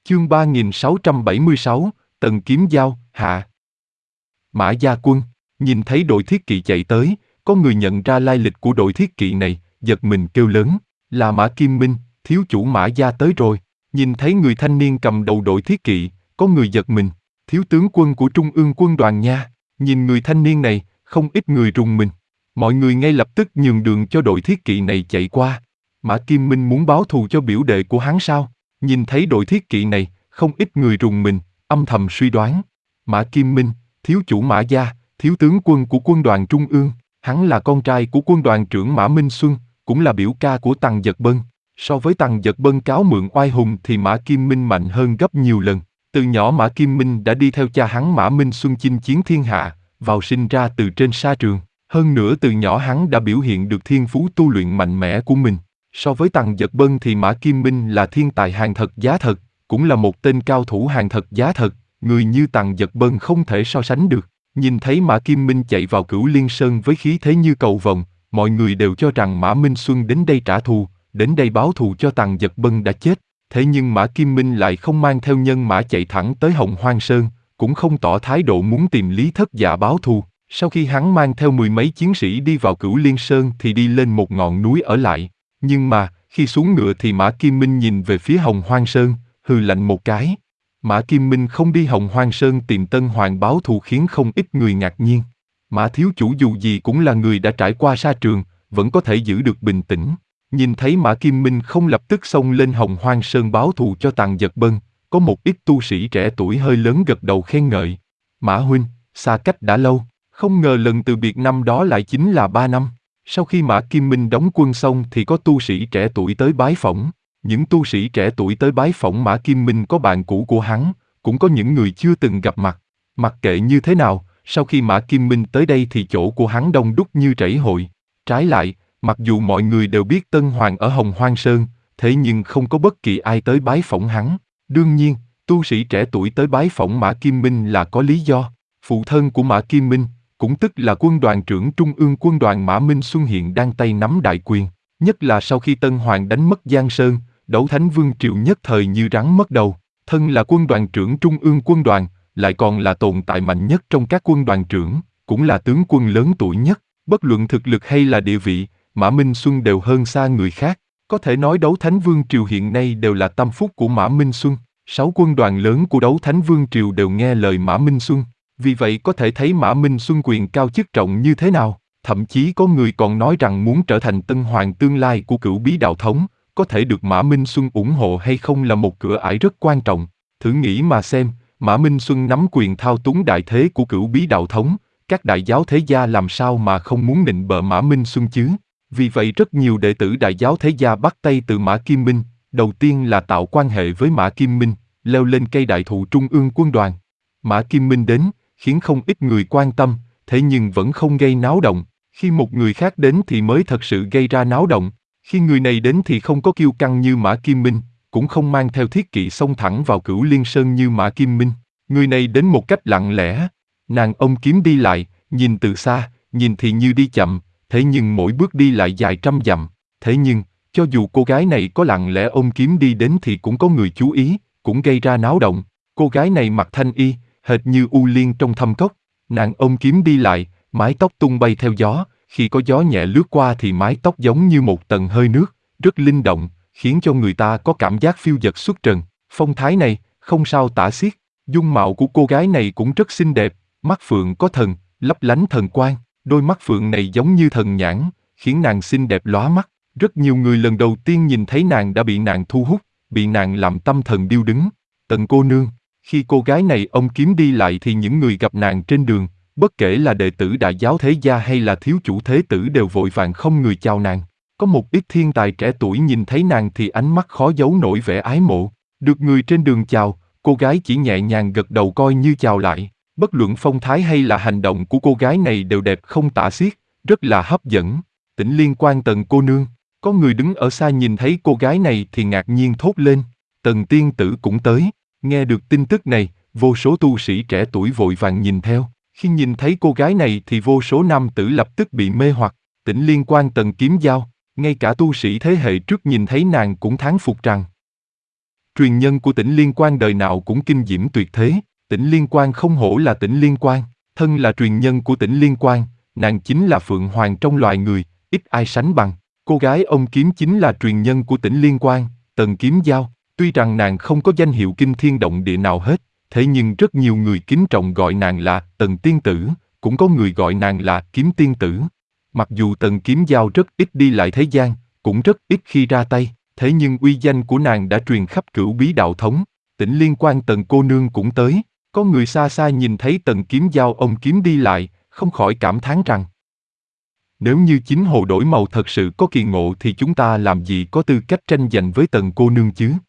Chương 3676, Tần Kiếm Giao, hạ. Mã Gia Quân, nhìn thấy đội thiết kỵ chạy tới, có người nhận ra lai lịch của đội thiết kỵ này, giật mình kêu lớn, là Mã Kim Minh, thiếu chủ Mã Gia tới rồi. Nhìn thấy người thanh niên cầm đầu đội thiết kỵ, có người giật mình, thiếu tướng quân của Trung ương quân đoàn nha. Nhìn người thanh niên này, không ít người rùng mình. Mọi người ngay lập tức nhường đường cho đội thiết kỵ này chạy qua. Mã Kim Minh muốn báo thù cho biểu đệ của hắn sao? Nhìn thấy đội thiết kỵ này, không ít người rùng mình, âm thầm suy đoán. Mã Kim Minh, thiếu chủ Mã Gia, thiếu tướng quân của quân đoàn Trung ương, hắn là con trai của quân đoàn trưởng Mã Minh Xuân, cũng là biểu ca của Tằng Giật Bân. So với Tằng Giật Bân cáo mượn oai hùng thì Mã Kim Minh mạnh hơn gấp nhiều lần. Từ nhỏ Mã Kim Minh đã đi theo cha hắn Mã Minh Xuân chinh chiến thiên hạ, vào sinh ra từ trên sa trường. Hơn nữa từ nhỏ hắn đã biểu hiện được thiên phú tu luyện mạnh mẽ của mình. So với Tằng Giật Bân thì Mã Kim Minh là thiên tài hàng thật giá thật, cũng là một tên cao thủ hàng thật giá thật, người như Tằng Giật Bân không thể so sánh được. Nhìn thấy Mã Kim Minh chạy vào Cửu Liên Sơn với khí thế như cầu vồng, mọi người đều cho rằng Mã Minh Xuân đến đây trả thù, đến đây báo thù cho Tằng Giật Bân đã chết. Thế nhưng Mã Kim Minh lại không mang theo nhân mã chạy thẳng tới Hồng Hoang Sơn, cũng không tỏ thái độ muốn tìm Lý Thất Dạ báo thù. Sau khi hắn mang theo mười mấy chiến sĩ đi vào Cửu Liên Sơn thì đi lên một ngọn núi ở lại. Nhưng mà, khi xuống ngựa thì Mã Kim Minh nhìn về phía Hồng Hoang Sơn, hừ lạnh một cái. Mã Kim Minh không đi Hồng Hoang Sơn tìm Tân Hoàng báo thù khiến không ít người ngạc nhiên. Mã thiếu chủ dù gì cũng là người đã trải qua sa trường, vẫn có thể giữ được bình tĩnh. Nhìn thấy Mã Kim Minh không lập tức xông lên Hồng Hoang Sơn báo thù cho Tằng Giật Bân, có một ít tu sĩ trẻ tuổi hơi lớn gật đầu khen ngợi. Mã huynh, xa cách đã lâu, không ngờ lần từ biệt năm đó lại chính là 3 năm. Sau khi Mã Kim Minh đóng quân xong thì có tu sĩ trẻ tuổi tới bái phỏng. Những tu sĩ trẻ tuổi tới bái phỏng Mã Kim Minh có bạn cũ của hắn, cũng có những người chưa từng gặp mặt. Mặc kệ như thế nào, sau khi Mã Kim Minh tới đây thì chỗ của hắn đông đúc như trẫy hội. Trái lại, mặc dù mọi người đều biết Tân Hoàng ở Hồng Hoang Sơn, thế nhưng không có bất kỳ ai tới bái phỏng hắn. Đương nhiên, tu sĩ trẻ tuổi tới bái phỏng Mã Kim Minh là có lý do. Phụ thân của Mã Kim Minh, cũng tức là quân đoàn trưởng Trung ương quân đoàn Mã Minh Xuân hiện đang tay nắm đại quyền. Nhất là sau khi Tân Hoàng đánh mất Giang Sơn, Đấu Thánh Vương Triều nhất thời như rắn mất đầu. Thân là quân đoàn trưởng Trung ương quân đoàn, lại còn là tồn tại mạnh nhất trong các quân đoàn trưởng, cũng là tướng quân lớn tuổi nhất. Bất luận thực lực hay là địa vị, Mã Minh Xuân đều hơn xa người khác. Có thể nói Đấu Thánh Vương Triều hiện nay đều là tâm phúc của Mã Minh Xuân. 6 quân đoàn lớn của Đấu Thánh Vương Triều đều nghe lời Mã Minh Xuân. Vì vậy có thể thấy Mã Minh Xuân quyền cao chức trọng như thế nào. Thậm chí có người còn nói rằng muốn trở thành Tân Hoàng tương lai của Cửu Bí Đạo Thống, có thể được Mã Minh Xuân ủng hộ hay không là một cửa ải rất quan trọng. Thử nghĩ mà xem, Mã Minh Xuân nắm quyền thao túng đại thế của Cửu Bí Đạo Thống, các đại giáo thế gia làm sao mà không muốn nịnh bợ Mã Minh Xuân chứ? Vì vậy rất nhiều đệ tử đại giáo thế gia bắt tay từ Mã Kim Minh, đầu tiên là tạo quan hệ với Mã Kim Minh, leo lên cây đại thụ Trung ương quân đoàn. Mã Kim Minh đến, khiến không ít người quan tâm, thế nhưng vẫn không gây náo động. Khi một người khác đến thì mới thật sự gây ra náo động. Khi người này đến thì không có kiêu căng như Mã Kim Minh, cũng không mang theo thiết kỵ xông thẳng vào Cửu Liên Sơn như Mã Kim Minh. Người này đến một cách lặng lẽ, nàng ôm kiếm đi lại, nhìn từ xa, nhìn thì như đi chậm, thế nhưng mỗi bước đi lại dài trăm dặm. Thế nhưng, cho dù cô gái này có lặng lẽ ôm kiếm đi đến thì cũng có người chú ý, cũng gây ra náo động. Cô gái này mặc thanh y, hệt như u liên trong thâm cốc, nàng ôm kiếm đi lại, mái tóc tung bay theo gió, khi có gió nhẹ lướt qua thì mái tóc giống như một tầng hơi nước, rất linh động, khiến cho người ta có cảm giác phiêu dật xuất trần. Phong thái này, không sao tả xiết. Dung mạo của cô gái này cũng rất xinh đẹp, mắt phượng có thần, lấp lánh thần quang, đôi mắt phượng này giống như thần nhãn, khiến nàng xinh đẹp lóa mắt. Rất nhiều người lần đầu tiên nhìn thấy nàng đã bị nàng thu hút, bị nàng làm tâm thần điêu đứng. Tần cô nương. Khi cô gái này ôm kiếm đi lại thì những người gặp nàng trên đường, bất kể là đệ tử đại giáo thế gia hay là thiếu chủ thế tử đều vội vàng không người chào nàng. Có một ít thiên tài trẻ tuổi nhìn thấy nàng thì ánh mắt khó giấu nổi vẻ ái mộ. Được người trên đường chào, cô gái chỉ nhẹ nhàng gật đầu coi như chào lại. Bất luận phong thái hay là hành động của cô gái này đều đẹp không tả xiết, rất là hấp dẫn. Tỉnh Liên Quan Tần cô nương, có người đứng ở xa nhìn thấy cô gái này thì ngạc nhiên thốt lên. Tần tiên tử cũng tới. Nghe được tin tức này, vô số tu sĩ trẻ tuổi vội vàng nhìn theo. Khi nhìn thấy cô gái này thì vô số nam tử lập tức bị mê hoặc. Tỉnh Liên Quan Tần Kiếm Giao, ngay cả tu sĩ thế hệ trước nhìn thấy nàng cũng thán phục rằng Truyền nhân của Tỉnh Liên Quan đời nào cũng kinh diễm tuyệt thế, Tỉnh Liên Quan không hổ là Tỉnh Liên Quan, thân là truyền nhân của Tỉnh Liên Quan, nàng chính là Phượng Hoàng trong loài người, ít ai sánh bằng. Cô gái ông Kiếm chính là truyền nhân của Tỉnh Liên Quan, Tần Kiếm Giao. Tuy rằng nàng không có danh hiệu kinh thiên động địa nào hết, thế nhưng rất nhiều người kính trọng gọi nàng là Tần Tiên Tử, cũng có người gọi nàng là Kiếm Tiên Tử. Mặc dù Tần Kiếm Giao rất ít đi lại thế gian, cũng rất ít khi ra tay, thế nhưng uy danh của nàng đã truyền khắp Cửu Bí đạo thống. Tỉnh Liên Quan Tần cô nương cũng tới, có người xa xa nhìn thấy Tần Kiếm Giao ông kiếm đi lại, không khỏi cảm thán rằng: nếu như chính hồ đổi màu thật sự có kỳ ngộ thì chúng ta làm gì có tư cách tranh giành với Tần cô nương chứ?